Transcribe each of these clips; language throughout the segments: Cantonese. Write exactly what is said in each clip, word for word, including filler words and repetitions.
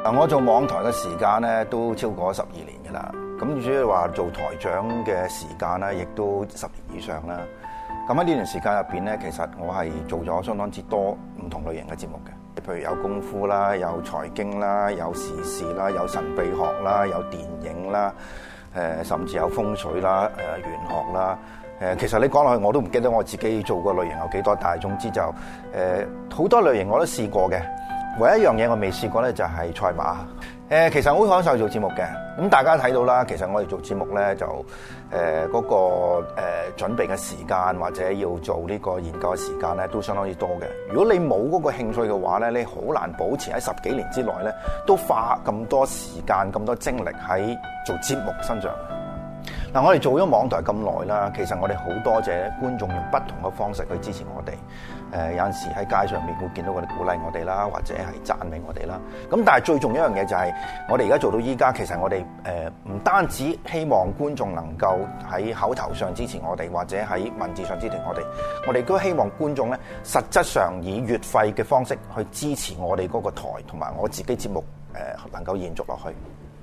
嗱，我做網台嘅時間咧都超過十二年㗎啦。咁主要話做台長嘅時間咧，亦都十年以上啦。咁喺呢段時間入邊咧，其實我係做咗相當之多唔同類型嘅節目嘅，譬如有功夫啦，有財經啦，有時事啦，有神秘學啦，有電影啦，誒甚至有風水啦，誒玄學啦。誒其實你講落去我都唔記得我自己做過類型有幾多，但係總之就誒好多類型我都試過嘅。唯一一樣嘢我未試過咧，就係賽馬。誒，其實我好享受做節目嘅。咁大家睇到啦，其實我哋做節目咧，就誒嗰、呃那個誒、呃、準備嘅時間或者要做呢個研究嘅時間咧，都相當之多嘅。如果你冇嗰個興趣嘅話咧，你好難保持喺十幾年之內咧，都花咁多時間、咁多精力喺做節目身上。嗱，我哋做咗網台咁耐啦，其實我哋好多謝觀眾用不同嘅方式去支持我哋。誒、呃、有陣時喺街上面會見到佢哋鼓勵我哋啦，或者係讚美我哋啦。咁但係最重要一樣嘢就係、是，我哋而家做到依家，其實我哋誒唔單止希望觀眾能夠喺口頭上支持我哋，或者喺文字上支持我哋，我哋都希望觀眾咧實質上以月費嘅方式去支持我哋嗰個台同埋我自己節目誒、呃、能夠延續落去。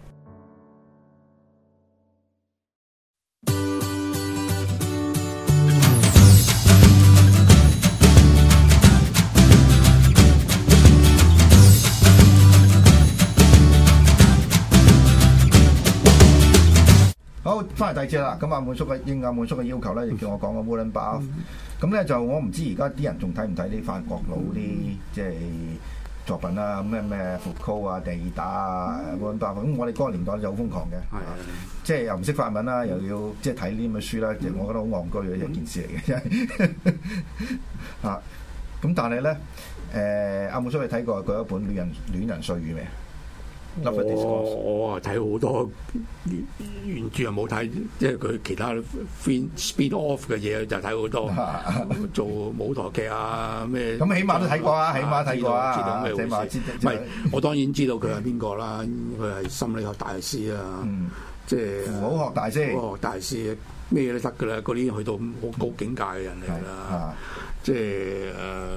好，翻嚟第二節啦。咁阿滿叔嘅應阿滿叔嘅要求咧，就叫我講個 Warren Buffett。咁咧就我唔知而家啲人仲睇唔睇啲法國佬啲即係作品啦，咩咩福柯啊、地打啊、Warren Buffett。咁我哋嗰個年代就好瘋狂嘅，係即係又唔識法文啦，又要即係睇呢啲咁嘅書啦，我覺得好戇居嘅一件事嚟嘅，真係啊。咁但係咧，誒阿滿叔你睇過佢一本《戀人戀人歲月》未？ 我我啊睇好多原著又冇睇，即係佢其他 spin off 嘅嘢就睇好多。做舞台劇啊咩？ 咁起碼都睇過啊，起碼睇過啊， 知道咩回事？唔係，我當然知道佢係邊個啦，佢係心理學大師啊，即係符號學大師， 符號學大師咩都得㗎啦，嗰啲去到好高境界嘅人嚟啦。即係誒，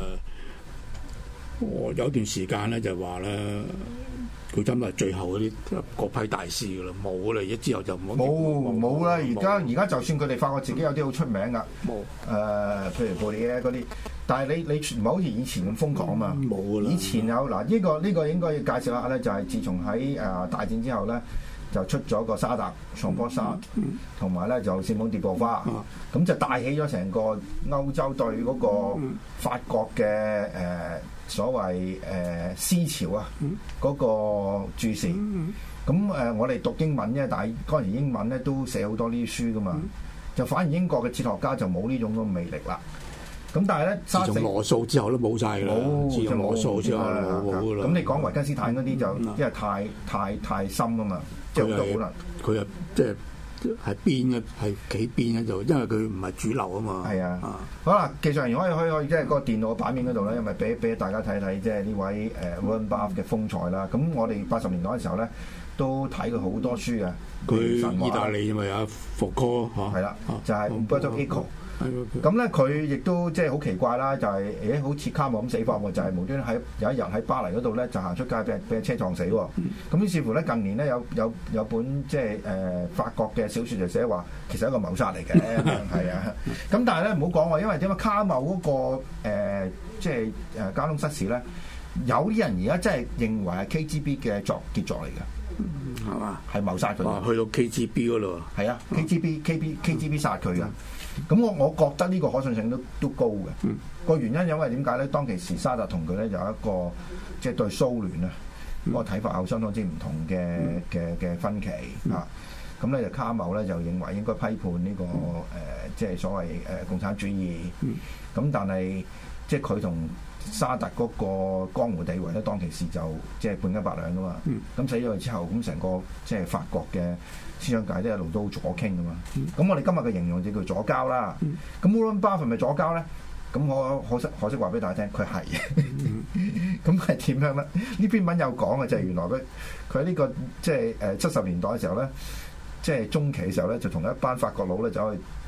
我有段時間咧就話咧。佢真係最後嗰啲嗰批大師噶啦，冇啦！而之後就冇冇冇啦！而家而家就算佢哋發覺自己有啲好出名噶，冇誒、呃，譬如布里耶嗰啲，但係你你唔係好似以前咁瘋狂啊嘛，冇噶啦！以前有嗱，呢、這個呢、這個應該要介紹下咧，就係、是、自從喺誒、呃、大戰之後咧，就出咗個沙特桑波沙，同埋咧就聖蒙迪布花，咁、嗯、就帶起咗成個歐洲對嗰個法國嘅誒。呃所謂誒、呃、思潮啊，嗰、嗯、個注視，咁誒、嗯呃、我哋讀英文啫，但係嗰陣時英文咧都寫好多呢啲書噶嘛，嗯、就反而英國嘅哲學家就冇呢種咁嘅魅力啦。咁但係咧， 自從羅素之後都冇晒㗎啦，自從羅素之後冇㗎啦。 咁你講維根斯坦嗰啲就因為太太太深啊嘛，即係好多可能。 佢又即係。係邊嘅係企邊嘅就，因為佢唔係主流啊嘛。係啊，啊好啦，技術人員可以可以可以即係個電腦嘅版面嗰度咧，因為俾俾大家睇睇，即係呢位誒 Warren Buffett 嘅風采啦。咁我哋八十年代嘅時候咧，都睇佢好多書嘅。 佢意大利咪有福柯嚇， 係啦，就係 Umberto Eco。咁咧佢亦都即係好奇怪啦，就係、是、誒好似卡姆咁死法喎，就係、是、無端喺有一日喺巴黎嗰度咧就行出街俾人俾人車撞死喎。咁、嗯、於是乎咧近年咧有有有本即係誒法國嘅小説就寫話其實係一個謀殺嚟嘅，係啊。咁但係咧唔好講喎，因為點解卡姆嗰、那個、呃、即係誒交通失事咧，有啲人而家真係認為係 K G B 嘅作傑作嚟嘅，係嘛、嗯？係謀殺佢。 去到 K G B 嗰度。係啊 ，K G B K B K G B 殺佢㗎。咁我我覺得呢個可信性都都高嘅。個、嗯、原因因為點解咧？當其時沙特同佢咧有一個即係、就是、對蘇聯啊嗰、嗯、個睇法有相當之唔同嘅嘅嘅分歧、嗯、啊。咁咧就卡繆咧就認為應該批判呢、這個誒即係所謂誒、呃、共產主義。咁、嗯、但係即係佢同沙特嗰個江湖地位咧，當其時就即係半斤八兩噶嘛。咁、嗯、死咗佢之後，咁成個即係法國嘅思想界都一路都左傾噶嘛，咁、嗯、我哋今日嘅形容就叫左膠啦。咁 Warren Buffett 係咪左膠咧？咁我可惜可惜話俾大家聽，佢係。咁係點樣咧？呢篇文有講嘅就係原來佢佢喺呢個即係誒七十年代嘅時候咧，即係中期嘅時候咧，就同一班法國佬咧走去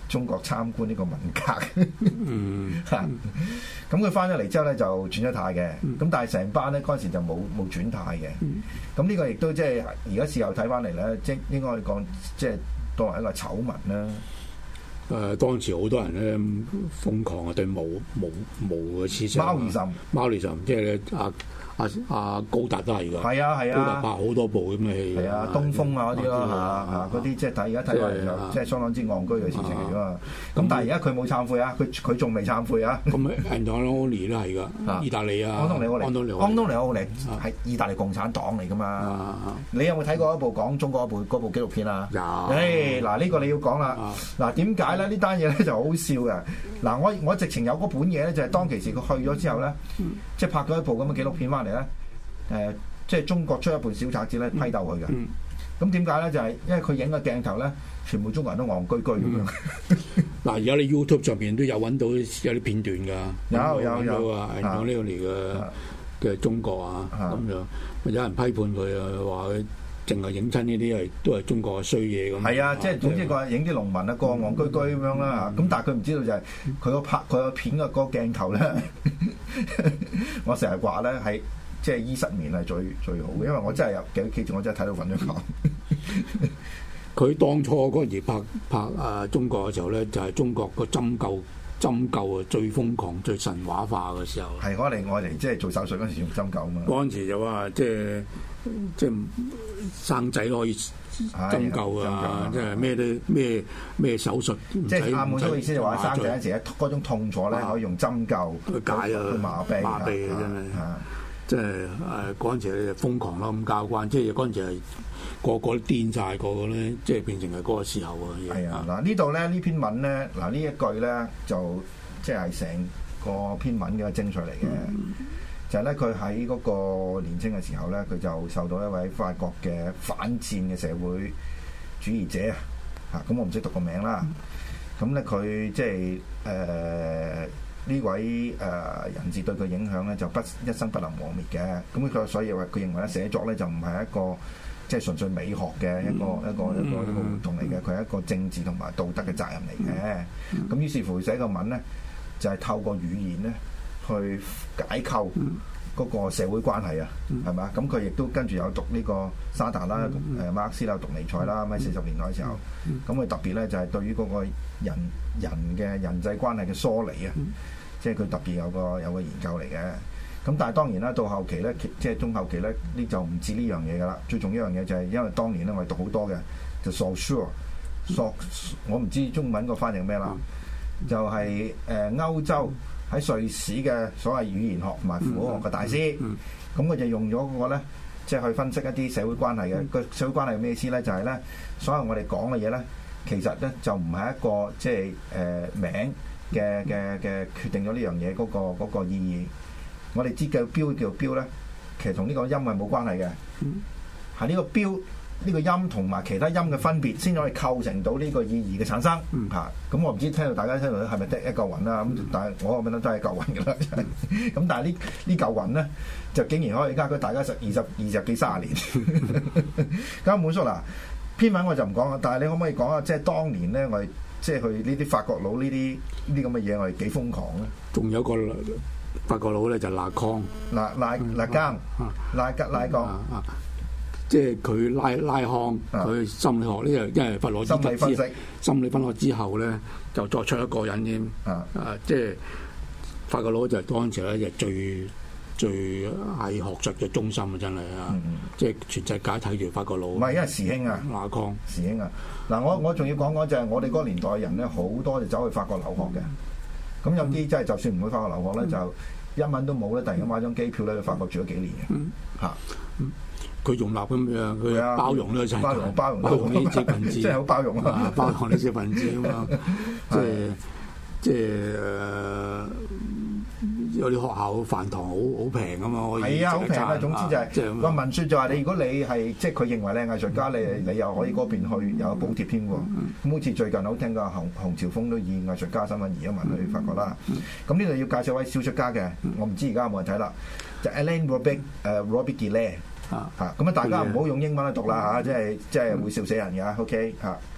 中國參觀呢個文革。 嗯， 嚇，咁佢翻咗嚟之後咧就轉咗態嘅，咁但係成班咧嗰陣時就冇冇轉態嘅。咁呢個亦都即係而家事後睇翻嚟咧，即係應該講即係當為一個醜聞啦。 誒、呃、當時好多人咧瘋狂啊對毛毛毛嘅思想， 貓兒神， 貓兒神即係咧阿阿阿高達都係㗎， 係啊係啊， 高達拍好多部咁嘅戲， 係啊東風啊嗰啲咯嚇嚇嗰啲即係睇而家睇落嚟就即係相當之戇居嘅事情嚟㗎嘛。咁但係而家佢冇懺悔啊，佢佢仲未懺悔啊。 咁 Antonioni 都係㗎，意大利啊， 安東尼奧尼，安東尼安東尼奧尼係意大利共產黨嚟㗎嘛。你有冇睇過一部講中國一部嗰部紀錄片啊？有。誒嗱呢個你要講啦。嗱點解咧？呢單嘢咧就好笑嘅。嗱我我直情有嗰本嘢咧，就係當其時佢去咗之後咧，即係拍咗一部咁嘅紀錄片翻嚟咧。誒，即係中國出一本小冊子咧批鬥佢嘅。咁點解咧？就係因為佢影嘅鏡頭咧，全部中國人都戇居居咁樣。嗱， 而家你 YouTube 上邊都有揾到有啲片段㗎。 有有有啊，講呢個嚟嘅嘅中國啊，咁樣有人批判佢啊，話佢淨係影親呢啲係都係中國嘅衰嘢咁。係啊， 即係總之佢影啲農民啊，個戇居居咁樣啦。咁但係佢唔知道就係佢個拍佢個片嘅嗰個鏡頭咧，我成日話咧係。即係醫失眠係最最好嘅，因為我真係有幾記住，我真係睇到瞓咗覺。 佢當初嗰陣時拍拍啊中國嘅時候咧，就係、是、中國個針灸針灸啊最瘋狂、最神話化嘅時候。係我哋我哋即係做手術嗰陣時用針灸啊嘛。 嗰陣時就話即係即係生仔都可以針灸啊，即係咩都咩咩手術。 即係阿滿叔嘅意思就話生仔嗰陣時咧，嗰種痛楚咧可以用針灸去解啊， 去麻痹麻痹嘅真係。即係誒嗰陣時咧瘋狂啦咁交關，即係嗰陣時係個個都癲晒，個個咧即係變成係嗰個時候嘅嘢。 係啊，嗱呢度咧呢篇文咧，嗱呢一句咧就即係成個篇文嘅精髓嚟嘅，嗯、就係咧佢喺嗰個年青嘅時候咧，佢就受到一位法國嘅反戰嘅社會主義者啊，嚇咁我唔識讀個名啦，咁咧佢即係誒。呃呢位誒、呃、人士對佢影響咧就不一生不能磨滅嘅，咁佢所以話佢認為咧寫作咧就唔係一個即係純粹美學嘅一個、嗯、一個一個一個活動嚟嘅，佢係一個政治同埋道德嘅責任嚟嘅。咁、嗯、於是乎寫個文咧就係、是、透過語言咧去解構嗰個社會關係啊，係嘛、嗯？咁佢亦都跟住有讀呢個沙特啦，讀誒馬克思啦，讀尼采啦，咁喺四十年代嘅時候，咁佢、嗯、特別咧就係、是、對於嗰個人人嘅人際關係嘅梳理啊。嗯即係佢特別有個有個研究嚟嘅，咁但係當然啦，到後期咧，即係中後期咧，呢就唔止呢樣嘢噶啦。最重要一樣嘢就係因為當年咧，我哋讀好多嘅就 Saussure，我唔知中文個翻譯咩啦，就係誒歐洲喺瑞士嘅所謂語言學同埋符號學嘅大師，咁佢就用咗嗰個咧，即係去分析一啲社會關係嘅個社會關係係咩意思咧？就係咧，所有我哋講嘅嘢咧，其實咧就唔係一個即係誒名。嘅嘅嘅決定咗呢樣嘢嗰個嗰個意義，我哋知嘅標叫標咧，其實同呢個音係冇關係嘅，係呢個標呢個音同埋其他音嘅分別，先可以構成到呢個意義嘅產生嚇。咁我唔知聽到大家聽到係咪得一嚿雲啦？咁但係我覺得都係一嚿雲㗎啦。咁但係呢呢嚿雲咧，就竟然可以加佢大家十二十二十幾三十年。咁滿叔嗱篇文我就唔講啦，但係你可唔可以講下即係當年咧我哋？即係去呢啲法國佬呢啲呢啲咁嘅嘢，我哋幾瘋狂咧？仲有個法國佬咧就拉康，拉拉拉更，拉吉拉江，即係佢拉拉康，佢心理學呢？因為佛羅茲吉之心理分析之後咧，就作出一個人添啊！即係法國佬就當時咧就最最係學術嘅中心啊！真係啊！即係全世界睇住法國佬，唔係因為時興啊，拉康時興啊！嗱，我我仲要講講就係我哋嗰個年代嘅人咧，好多就走去法國留學嘅。咁有啲真係就算唔去法國留學咧，就一蚊都冇咧，突然間買張機票咧去法國住咗幾年嘅嚇。佢容納咁樣，佢包容呢個世界，包容包容包容呢啲小分子，即係好包容啊！包容呢啲小分子啊嘛，即係即係有啲學校飯堂好好平啊嘛，係啊，好平啊！總之就係個文説就話你，如果你係即係佢認為你係藝術家，你你又可以嗰邊去有補貼添喎。咁好似最近好聽過洪洪朝豐都以藝術家身份移咗民去法國啦。咁呢度要介紹位小說家嘅，我唔知而家有冇人睇啦，就 Alain Robert 誒 Robert-Gillet 嚇嚇。咁啊，大家唔好用英文去讀啦嚇，即係即係會笑死人㗎。OK 嚇。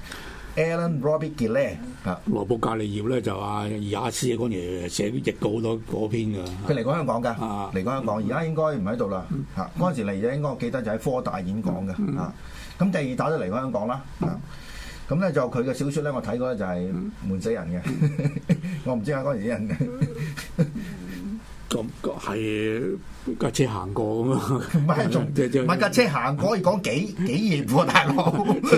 Alan Robbie Gillette 啊， 羅布格利葉咧就阿爾雅斯嗰年寫譯過好多嗰篇㗎。 佢嚟過香港㗎， 啊嚟過香港，而家應該唔喺度啦。嚇，嗰陣時嚟嘅應該我記得就喺科大演講嘅。嚇，咁第二打都嚟過香港啦。嚇，咁咧就佢嘅小説咧，我睇過咧就係悶死人嘅。我唔知啊，嗰陣時啲人嘅。 咁係架車行過咁啊！ 唔係仲唔係架車行過，可以講幾幾頁喎，大佬。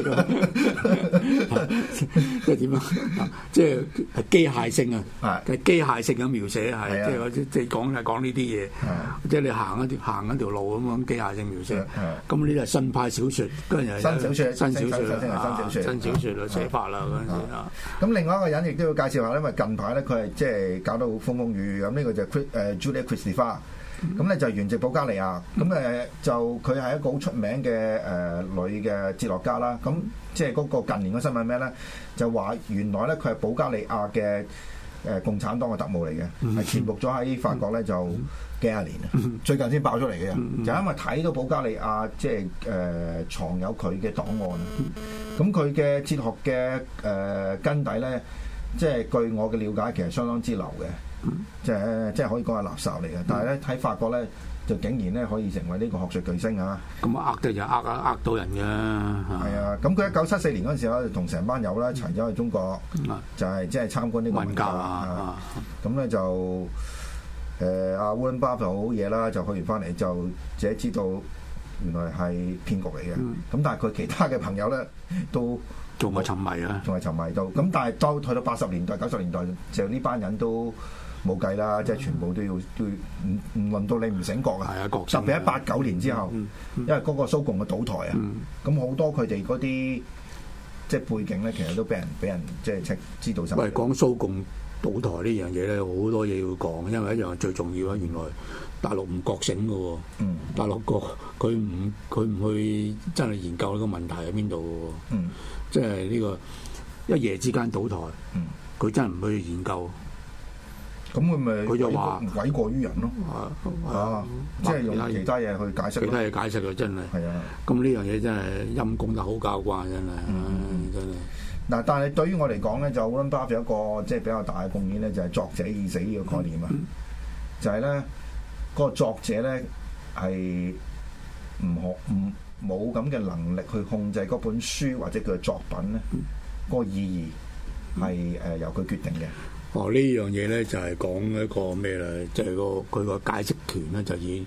即係點啊？即係係機械性啊！係機械性嘅描寫係，即係即即係講係講呢啲嘢。即係你行一條行一條路咁樣機械性描寫。咁呢啲係新派小説，跟住又新小説， 新小説啦，新小説， 新小説啦，寫法啦嗰陣時啊。 咁另外一個人亦都要介紹下，因為近排咧佢係即係搞到風風雨雨咁，呢個就誒。Julia Kristeva，咁咧就原籍保加利亞，咁誒就佢係一個好出名嘅誒女嘅哲學家啦。咁即係嗰個近年嘅新聞咩咧？就話原來咧佢係保加利亞嘅誒共產黨嘅特務嚟嘅，係潛伏咗喺法國咧就幾廿年啊，最近先爆出嚟嘅，就因為睇到保加利亞即係誒藏有佢嘅檔案，咁佢嘅哲學嘅誒根底咧，即係據我嘅了解，其實相當之流嘅。即係即係可以講係垃圾嚟嘅，但係咧喺法國咧就竟然咧可以成為呢個學術巨星啊！ 咁呃得就呃啊呃到人嘅， 係啊！咁佢一九七四年嗰陣時咧，就同成班友咧一齊走去中國，就係即係參觀呢個文教啊！咁咧就誒阿 Warren Buffett 好嘢啦，就去完翻嚟就自己知道原來係騙局嚟嘅。咁但係佢其他嘅朋友咧都仲係沉迷啊，仲係沉迷到。咁但係到去到八十年代、九十年代，就呢班人都冇計啦，即係全部都要都要唔唔輪到你唔醒覺啊！ 係啊， 特別喺八九年之後，因為嗰個蘇共嘅倒台啊，咁好多佢哋嗰啲即係背景咧，其實都俾人俾人即係知道晒。 喂，講蘇共倒台呢樣嘢咧，好多嘢要講，因為一樣最重要啊！原來大陸唔覺醒嘅喎，嗯、大陸覺佢唔佢唔去真係研究呢個問題喺邊度嘅喎，嗯、即係呢個一夜之間倒台，佢、嗯、真係唔去研究。 咁佢咪佢就話諉過於人咯，啊，即係用其他嘢去解釋， 其他嘢解釋啊，真係。係啊，咁呢樣嘢真係陰公得好交關，真係，真係。 嗱，但係對於我嚟講咧，就 Warren Buffett 有一個即係比較大嘅貢獻咧，就係作者已死呢個概念啊，就係咧嗰個作者咧係唔學唔冇咁嘅能力去控制嗰本書或者佢嘅作品咧，嗰個意義係誒由佢決定嘅。 哦，呢樣嘢咧就係講一個咩咧？即係個佢個解釋權咧，就已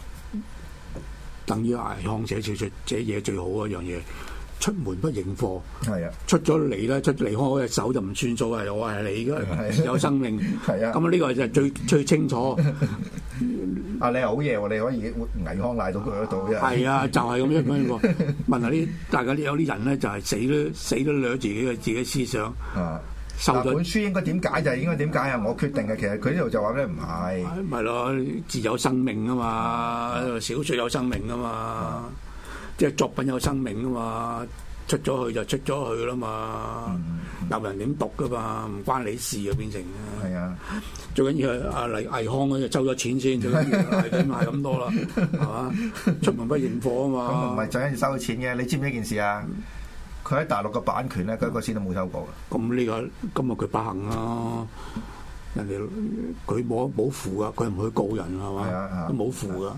等於倪匡寫小説，這嘢最好一樣嘢，出門不認貨。係啊，出咗嚟咧，出離開嗰隻手就唔算數，係我係你嘅有生命。係啊，咁啊呢個就係最最清楚。 啊，你係好嘢喎！你可以倪匡賴到佢嗰度啫。 係啊，就係咁樣樣喎。問下啲大家有啲人咧，就係死都死都掠自己嘅自己思想。啊。 嗱，本書應該點解就係應該點解啊？我決定嘅，其實佢呢度就話咧唔係， 咪咯，自有生命啊嘛，小説有生命啊嘛，即係作品有生命啊嘛，出咗去就出咗去啦嘛，有人點讀噶嘛，唔關你事啊變成。係啊，最緊要係阿倪倪匡嗰就收咗錢先，最緊要係點係咁多啦，係嘛？出門不認貨啊嘛。 咁唔係最緊要收咗錢嘅，你知唔知一件事啊？佢喺大陸嘅版權咧，佢一個先都冇收過嘅。 咁呢個今日佢不幸啦，人哋佢冇冇符噶，佢唔去告人係嘛，都冇符噶。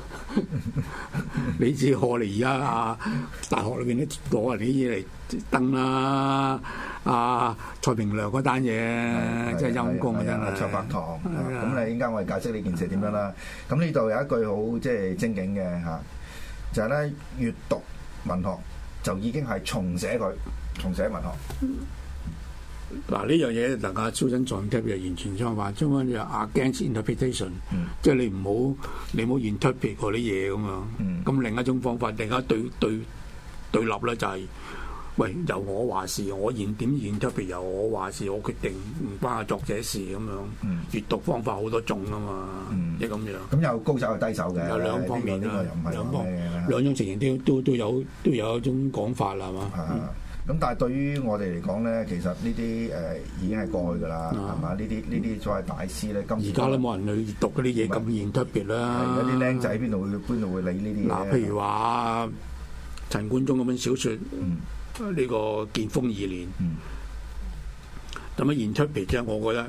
你知我哋而家啊，大學裏邊咧攞人啲嘢嚟登啦，啊蔡明亮嗰單嘢真係陰公啊，真係。 卓伯棠，咁你依家我哋解釋呢件事點樣啦？咁呢度有一句好即係精警嘅嚇，就係咧閱讀文學。就已經係重寫佢，重寫文學。 嗱呢樣嘢，大家 Susan Sontag 就完全相反，相反就 against interpretation，嗯、即係你唔好你唔好 interpret 嗰啲嘢咁樣。咁、嗯、另一種方法，大家對對對立咧就係、是，喂由我話事，我現點 interpret 由我話事，我決定唔關阿作者事咁樣。嗯、閱讀方法好多種啊嘛，即係咁樣。 咁有高手有低手嘅， 有兩方面啦，兩方兩種情形都都都有都有一種講法啦，係嘛？ 咁、嗯、但係對於我哋嚟講咧，其實呢啲誒已經係過去㗎啦，係嘛、嗯？呢啲呢啲所謂大師咧，今而家都冇人去讀嗰啲嘢咁研特別啦。 有啲僆仔邊度會邊度會理呢啲嘢？ 嗱，譬如話陳冠中嗰本小説， 呢個建豐二年。咁啊，現出嚟啫，我覺得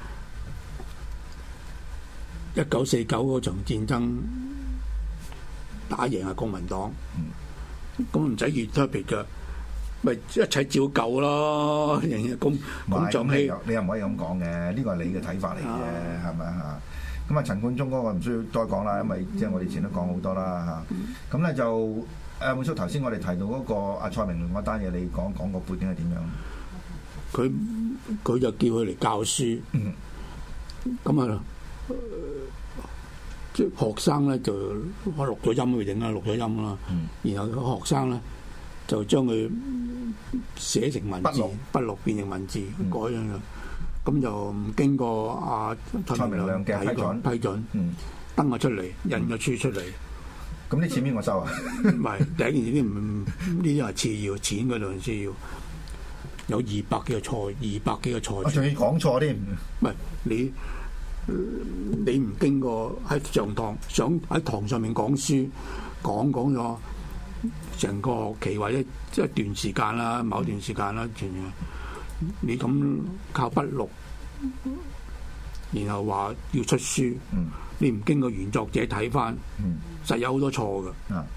一九四九嗰場戰爭打贏係公民黨，咁唔使現出嚟嘅，咪一切照舊咯。人嘅公公眾氣， 你又唔可以咁講嘅，呢個係你嘅睇法嚟嘅啫，係咪啊？咁啊，陳冠中嗰個唔需要再講啦，因為即係我哋以前都講好多啦嚇。咁咧就誒，滿叔頭先我哋提到嗰個阿蔡明倫嗰單嘢，你講講個背景係點樣？ 佢佢就叫佢嚟教書，咁啊、嗯，即係學生咧就我錄咗音佢整啦，錄咗音啦，嗯、然後個學生咧就將佢寫成文字，筆錄變成文字改樣嘅。咁就唔經過阿蔡明亮嘅批准，批准，嗯，登咗出嚟，印咗書出嚟。 咁啲錢邊個收啊？ 唔係第一件事，啲唔呢啲係次要，錢嗰度先要。有二百幾個錯，二百幾個錯。 我仲要講錯添。 唔係你，你唔經過喺上堂，想喺堂上面講書，講講咗成個學期或者一段時間啦，某段時間啦，全嘅。你咁靠筆錄，然後話要出書，嗯、你唔經過原作者睇翻，嗯、實有好多錯嘅，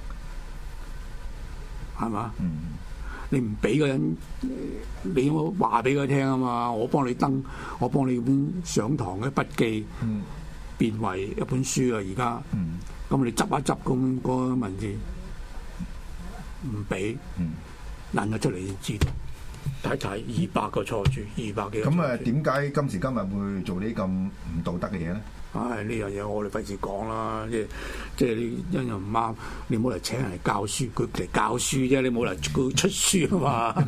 係嘛？你唔俾個人，你我話俾佢聽啊嘛，我幫你登，我幫你本上堂嘅筆記，嗯、變為一本書啊！而家，咁、嗯、你執一執咁嗰個文字，唔俾，印咗出嚟先知道。睇睇二百個錯處，二百幾個。咁啊， 點解今時今日會做啲咁唔道德嘅嘢咧？ 唉，呢樣嘢我哋費事講啦，即係即係你因又唔啱，你冇嚟請人嚟教書，佢嚟教書啫，你冇嚟佢出書啊嘛。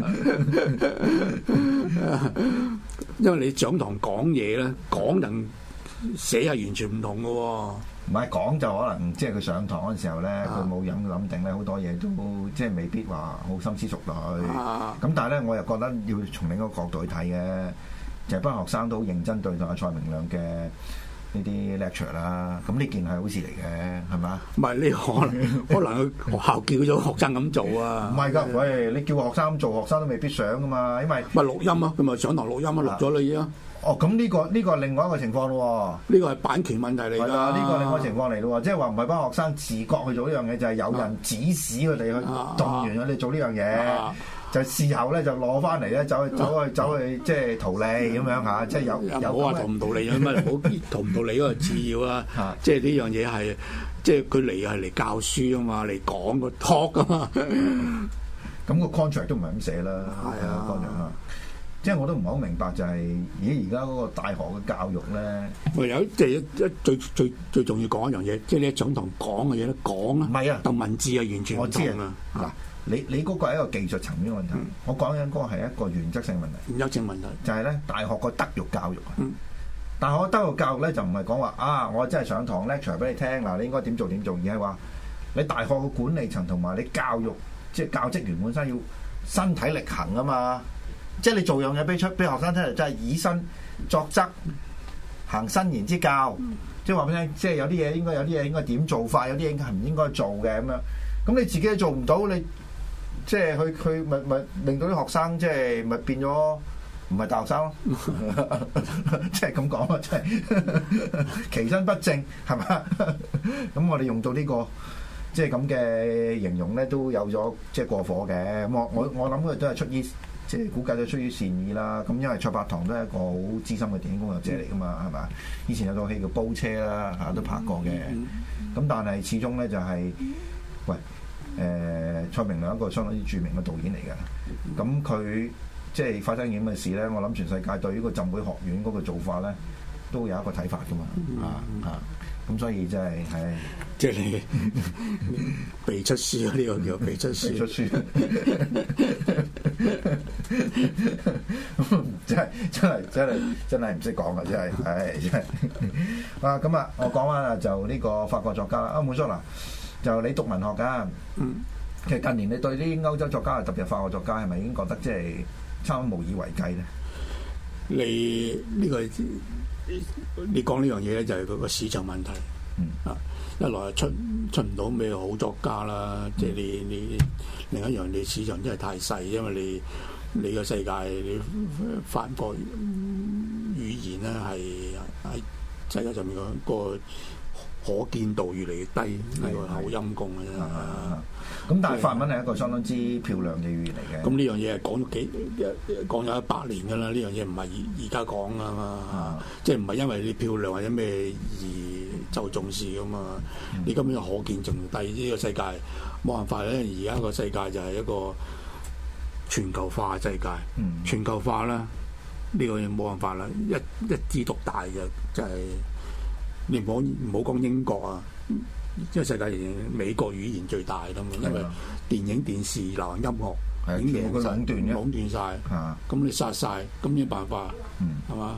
因為你上堂講嘢咧，講同寫係完全唔同嘅喎。 唔係講就可能即係佢上堂嗰陣時候咧，佢冇諗諗定咧，好多嘢都即係未必話好深思熟慮。咁、啊、但係咧，我又覺得要從另一個角度去睇嘅，就係、是、班學生都好認真對待蔡明亮嘅呢啲 lecture 啦。咁呢件係好事嚟嘅，係咪？ 唔係你可能可能去學校叫咗學生咁做啊？ 唔係㗎，喂！你叫學生咁做，學生都未必想㗎嘛，因為咪錄音啊，佢咪上堂錄音啊，錄咗你啊。 哦，咁呢、這個呢、這個係另外一個情況咯喎， 呢個係版權問題嚟㗎。 呢、這個另外一個情況嚟咯喎，即係話唔係班學生自覺去做呢樣嘢，就係、是、有人指使佢哋去動員佢哋做呢樣嘢，啊、就事後咧就攞翻嚟咧，走去走去走去即係圖利咁樣嚇，即係有有冇話圖唔圖利啊？乜唔好圖唔圖利嗰個次要啊？即係呢樣嘢係即係佢嚟係嚟教書啊嘛，嚟講個 talk 啊嘛。 咁個 contract 都唔係咁寫啦，係啊 contract。即係我都唔係好明白，就係咦而家嗰個大學嘅教育咧， 唯有即係一一最最最重要講一樣嘢，即係你喺上堂講嘅嘢咧講啊， 唔係啊， 同文字係完全唔同啊。 嗱，你你嗰個係一個技術層面嘅問題，嗯、我講緊嗰個係一個原則性問題。 原則性問題就係咧，大學個德育教育啊。嗯、大學德育教育咧就唔係講話啊，我真係上堂 lecture 俾你聽嗱，你應該點做點做，而係話你大學嘅管理層同埋你教育即係教職員本身要身體力行啊嘛。即係你做樣嘢俾出俾學生聽，就係以身作則，行伸言之教。即係話俾你聽，即係有啲嘢應該有啲嘢應該點做法，有啲嘢應該係唔應該做嘅咁樣。咁你自己都做唔到，你即係去去咪咪令到啲學生即係咪變咗唔係大學生咯？即係咁講啊！即係其身不正係嘛？咁我哋用到呢個即係咁嘅形容咧，都有咗即係過火嘅。咁我我我諗佢都係出於。即係估計都出於善意啦，咁因為蔡柏堂都係一個好資深嘅電影工作者嚟噶嘛，係咪？以前有套戲叫《煲車》啦，嚇都拍過嘅。咁但係始終咧就係、是，喂，誒、呃、蔡明亮一個相當之著名嘅導演嚟嘅。咁佢即係發生咁嘅事咧，我諗全世界對於個浸會學院嗰個做法咧，都有一個睇法噶嘛，啊啊！咁所以真係係， 即係你被出書啊！呢、這個叫被出書。 出書真係真係真係真係唔識講啊！真係，係真係。啊咁啊，我講翻啊，就呢個法國作家啦。啊，滿叔嗱，就你讀文學㗎。嗯。其實近年你對啲歐洲作家，特別係法國作家，係咪已經覺得即係差唔多無以為繼咧？ 你呢、這個？你講呢樣嘢咧，就係佢個市場問題。嗯啊， 一來出出唔到咩好作家啦，即係你你另一樣你市場真係太細，因為你你個世界你法國語言咧係喺世界上面個個可見度越嚟越低，呢個好陰功嘅啫。 咁但係法文係一個相當之漂亮嘅語言嚟嘅。 咁呢樣嘢係講咗幾講咗一百年㗎啦，呢樣嘢唔係而而家講㗎嘛，即係唔係因為你漂亮或者咩而就重視㗎嘛？嗯、你根本就可見仲低，呢個世界冇辦法咧。而家個世界就係一個全球化嘅世界，嗯、全球化啦，呢、呢個嘢冇辦法啦，一一枝獨大嘅就係、係。你唔好唔好講英國啊，因為世界美國語言最大啦嘛，因為電影、電視、流行音樂已經贏晒、壟斷嘅，壟斷曬，咁你殺晒，咁咩辦法？係嘛？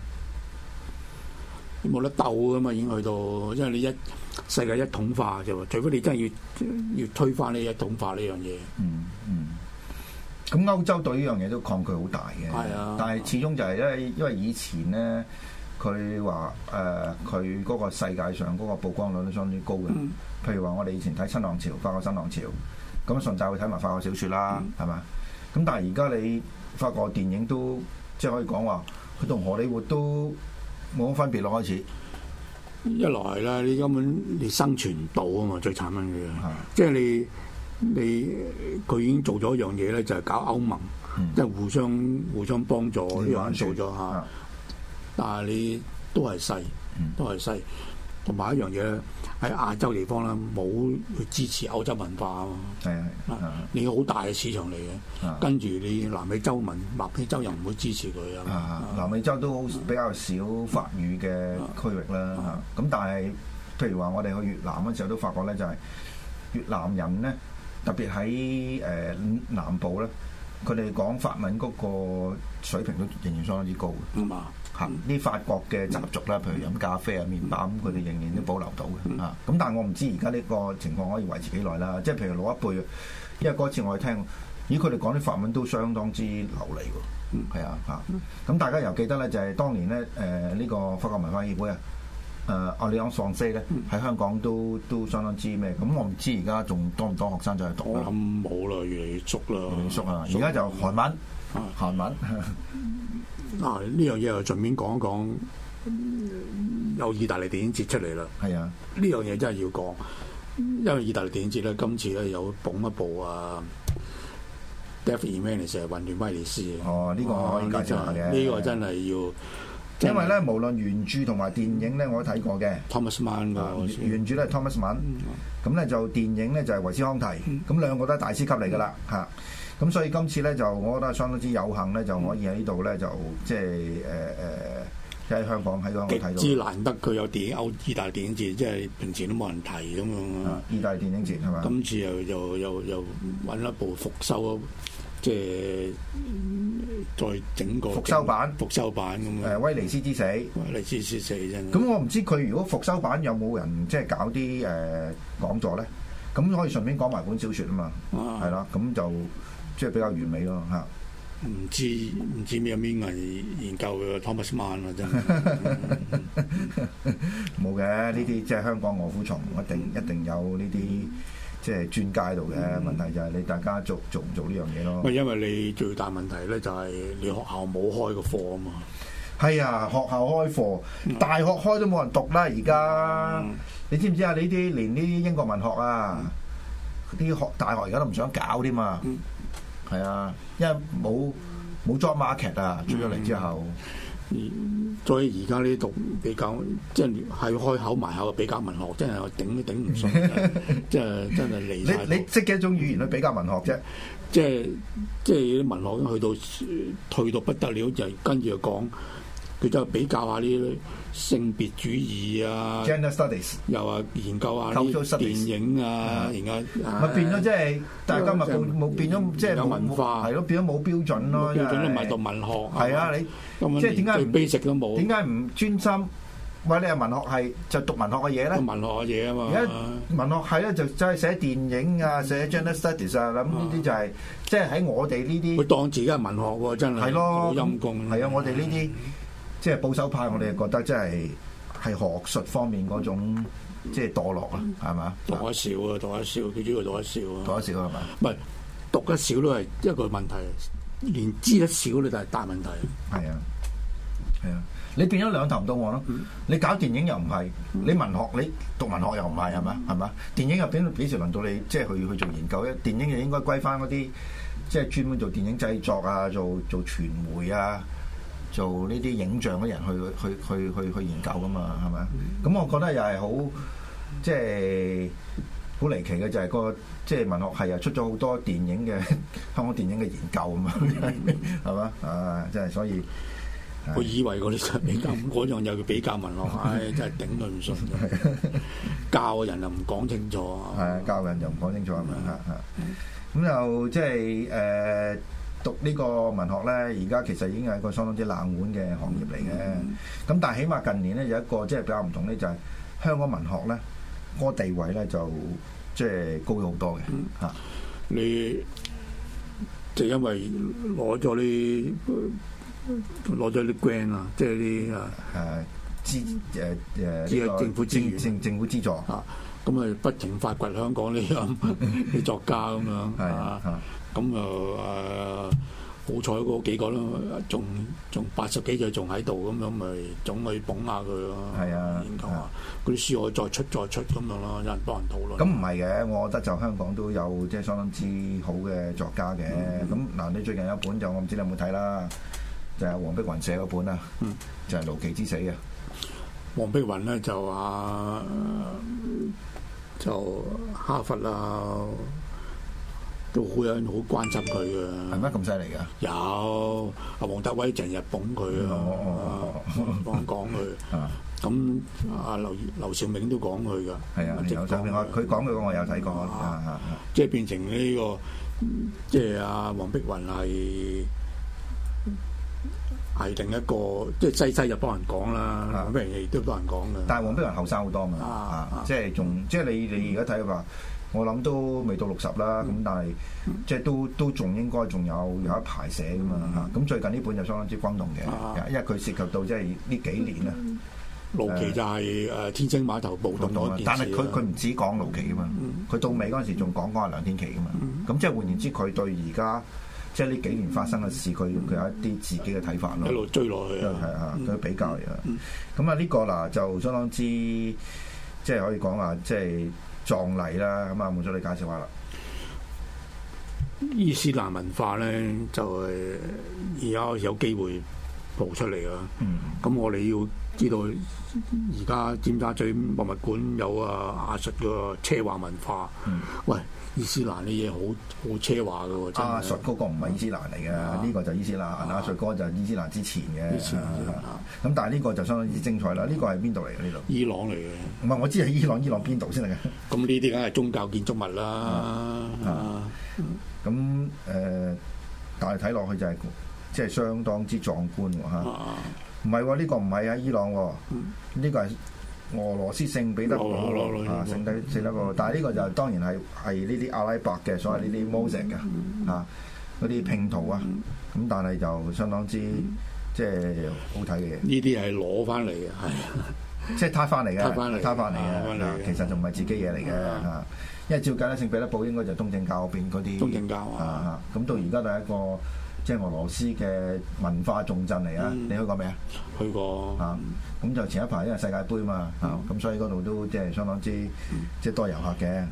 你冇得鬥噶嘛，已經去到，因為你一世界一統化啫，除非你真係要要推翻呢一統化呢樣嘢。嗯嗯。 咁歐洲對呢樣嘢都抗拒好大嘅， 係啊， 但係始終就係因為因為以前咧。佢話誒，佢嗰、呃、個世界上嗰個曝光率都相當之高嘅。嗯、譬如話，我哋以前睇新浪潮、法國新浪潮，咁順帶會睇埋法國小説啦，係嘛、嗯？咁但係而家你法國電影都即係可以講話，佢同荷里活都冇乜分別咯。開始一來咧，你根本你生存唔到啊嘛，最慘嘅嘢，嗯、即係你你佢已經做咗一樣嘢咧，就係、是、搞歐盟，嗯、即係互相互相幫助呢樣做咗嚇。嗯但係你都係細，都係細，同埋一樣嘢喺亞洲地方啦，冇去支持歐洲文化啊嘛。係啊，你好大嘅市場嚟嘅，跟住你南美洲文，南美洲又唔會支持佢啊。 南美洲都比較少法語嘅區域啦。咁但係，譬如話我哋去越南嗰時候都發覺咧，就係越南人咧，特別喺誒南部咧，佢哋講法文嗰個水平都仍然相當之高嘅。嗯啊。嚇！啲法國嘅習俗啦，譬如飲咖啡啊、麵包咁，佢哋仍然都保留到嘅嚇。咁、嗯、但係我唔知而家呢個情況可以維持幾耐啦。即係譬如老一輩，因為嗰次我哋聽，咦佢哋講啲法文都相當之流利喎。係、嗯、啊嚇。咁、嗯、大家又記得咧，就係、是、當年咧誒呢、呃這個法國文化協會啊，誒 Alliance Française咧喺香港都都相當之咩？咁我唔知而家仲多唔多學生就去讀啦。 我諗冇啦，越嚟越縮啦。 越嚟越縮啊！而家就韓文，韓文。 嗱，呢樣嘢又順便講一講，有意大利電影節出嚟啦。係啊，呢樣嘢真係要講，因為意大利電影節咧，今次咧有捧一部啊 David Jimenez 係混亂威尼斯嘅。 哦，呢、這個可以介紹下嘅。 呢個真係要， 因為咧無論原著同埋電影咧，我都睇過嘅。 Thomas Mann 啊，原著咧係 Thomas Mann，咁咧就電影咧就係維斯康提，咁、嗯、兩個都係大師級嚟㗎啦嚇。嗯咁所以今次咧就，我覺得相當之有幸咧，就可以喺呢度咧就即係誒誒，即係香港喺香港睇到。 極之難得佢有電影歐意大利電影節，即係平時都冇人提咁樣。 意大利電影節係嘛？ 今次又又又又揾一部復修，即係再整個復修版， 復修版咁樣。 誒，威尼斯之死，威尼斯之死真。 咁我唔知佢如果復修版有冇人即係搞啲誒講座咧？咁可以順便講埋本小説啊嘛，係啦，咁就。即係比較完美咯嚇， 唔知唔知咩邊係研究嘅 Thomas Mann 啊，真係冇嘅呢啲，即係香港臥虎藏龍，一定一定有呢啲即係專家喺度嘅。嗯、問題就係你大家做做唔做呢樣嘢咯？ 喂，因為你最大問題咧就係你學校冇開個課啊嘛。 係啊，學校開課，嗯、大學開都冇人讀啦。而家、嗯、你知唔知啊？呢啲連呢啲英國文學啊，啲學大學而家都唔想搞添嘛。嗯係啊，因為冇冇 job market 啊，出咗嚟之後， 嗯、所以而家呢度比較即係係開口埋口嘅比較文學，真係頂都頂唔順，即係真係離晒。 你你識嘅一種語言去比較文學啫， 即係即係啲文學去到退到不得了，就跟住就講。佢就比較下啲性別主義啊 ，Gender Studies， 又話研究下啲電影啊，而家咪變咗即係大家咪冇冇變咗即係有文化， 係咯，變咗冇標準咯， 標準都唔係讀文學。 係啊，你即係點解唔 basic 都冇？ 點解唔專心？喂，你係文學系就讀文學嘅嘢咧？ 文學嘅嘢啊嘛。 而家文學系咧就真係寫電影啊，寫 Gender Studies 啊，咁呢啲就係即係喺我哋呢啲。 佢當自己係文學喎，真係。係咯，好陰功。 係啊，我哋呢啲。即係保守派，我哋覺得即係係學術方面嗰種即係墮落啊，係嘛？ 讀得少啊，讀得少，佢主要讀得少啊。 讀得少係嘛？ 唔係讀得少都係一個問題，連知得少咧就係大問題。 係啊，係啊，你變咗兩頭唔到岸咯。你搞電影又唔係，你文學你讀文學又唔係，係咪？係嘛？電影入邊幾時輪到你即係去去做研究咧？電影就應該歸翻嗰啲即係專門做電影製作啊，做做傳媒啊。做呢啲影像嘅人去去去去去研究噶嘛，係咪？咁、嗯、我覺得又係好即係好離奇嘅，就係、是、個即係文學系又出咗好多電影嘅香港電影嘅研究啊嘛，係嘛？啊，即係所以我以為嗰啲比較嗰樣又叫比較文學，唉、哎，真係頂佢唔順，教嘅人又唔講清楚， 係啊，教人又唔講清楚係咪？嚇嚇，咁又即係誒。讀呢個文學咧，而家其實已經係一個相當之冷門嘅行業嚟嘅。咁、嗯、但係起碼近年咧有一個即係比較唔同咧，就係、是、香港文學咧嗰、那個地位咧就即係高咗好多嘅嚇、嗯。 你就因為攞咗啲攞咗啲 grant 啊，即係啲啊誒資誒誒呢個政府資源、 政政府資助啊，咁啊不停發掘香港呢啲啲作家咁樣係啊。 咁啊誒，好彩嗰幾個啦，仲仲八十幾歲仲喺度，咁樣咪總去捧下佢咯。 係啊， 研究下嗰啲書可以再出再出咁樣咯，有人幫人討論。 咁唔係嘅，我覺得就香港都有即係相當之好嘅作家嘅。咁嗱、嗯，你最近有一本就我唔知你有冇睇啦，就係、是、黃碧雲寫嗰本啊，嗯、就係《盧奇之死》嘅。 黃碧雲咧就話就哈佛啊。都好有人好關心佢嘅， 係咩咁犀利㗎？ 有阿黃德威成日捧佢啊，幫講佢。咁阿劉劉兆銘都講佢㗎。 係啊，劉兆銘我佢講嘅我有睇過。 即係變成呢個，即係阿黃碧雲係係另一個，即係西西就幫人講啦，黃碧雲亦都幫人講嘅。 但係黃碧雲後生好多嘛，即係仲即係你你而家睇話。我諗都未到六十啦，咁、嗯、但係、嗯、即係都都仲應該仲有有一排寫噶嘛嚇。咁、嗯、最近呢本就相當之轟動嘅，啊、因為佢涉及到即係呢幾年啦。 盧奇就係誒天星碼頭暴動嗰件事， 但係佢佢唔止講盧奇噶嘛，佢、嗯、到尾嗰陣時仲講講阿梁天琦噶嘛。咁、嗯、即係換言之，佢對而家即係呢幾年發生嘅事，佢佢有一啲自己嘅睇法咯。 一路追落去啊， 係啊，佢比較嚟嘅。咁啊呢個嗱就相當之即係可以講話即係。葬禮啦，咁啊，冇咗你介紹下啦。 伊斯蘭文化咧，就係而家有機會蒲出嚟啊。咁、嗯、我哋要知道，而家尖沙咀博物館有啊亞述嘅奢華文化。嗯、喂，伊斯蘭啲嘢好好奢華嘅喎。 亞述嗰個唔係伊斯蘭嚟嘅，呢、啊、個就伊斯蘭。亞述嗰個就伊斯蘭之前嘅。咁、啊、但係呢個就相當之精彩啦。呢、呢個係邊度嚟嘅？呢度？ 伊朗嚟嘅。唔係，我知係伊朗，伊朗邊度先嚟嘅？ 咁呢啲梗係宗教建築物啦。 啊，咁誒，但係睇落去就係即係相當之壯觀喎嚇。唔係喎，呢個唔係喺伊朗喎，呢個係俄羅斯聖彼得堡啊，聖彼聖彼得堡。但係呢個就當然係係呢啲阿拉伯嘅所謂呢啲 mosaic 嘅啊，嗰啲拼圖啊。咁但係就相當之即係好睇嘅嘢。 呢啲係攞翻嚟嘅，係即係攤翻嚟嘅，攤翻嚟， 攤翻嚟嘅。其實就唔係自己嘢嚟嘅嚇。因為照計咧，聖彼得堡應該就東正教嗰邊嗰啲。 東正教啊， 咁到而家都係一個即係俄羅斯嘅文化重鎮嚟啊！嗯、你去過未啊？ 去過啊！咁就前一排因為世界盃嘛，嗯、啊咁所以嗰度都即係相當之、嗯、即係多遊客嘅。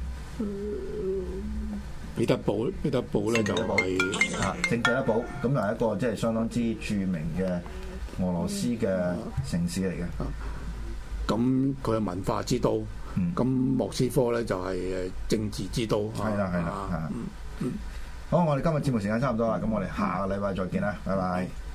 彼得堡，彼得堡咧就係、是、 啊聖彼得堡，咁係一個即係相當之著名嘅俄羅斯嘅城市嚟嘅。 咁佢係文化之都。咁、嗯、莫斯科咧就係誒政治之都， 係啦係啦，好，我哋今日節目時間差唔多啦，咁我哋下個禮拜再見啦，拜拜。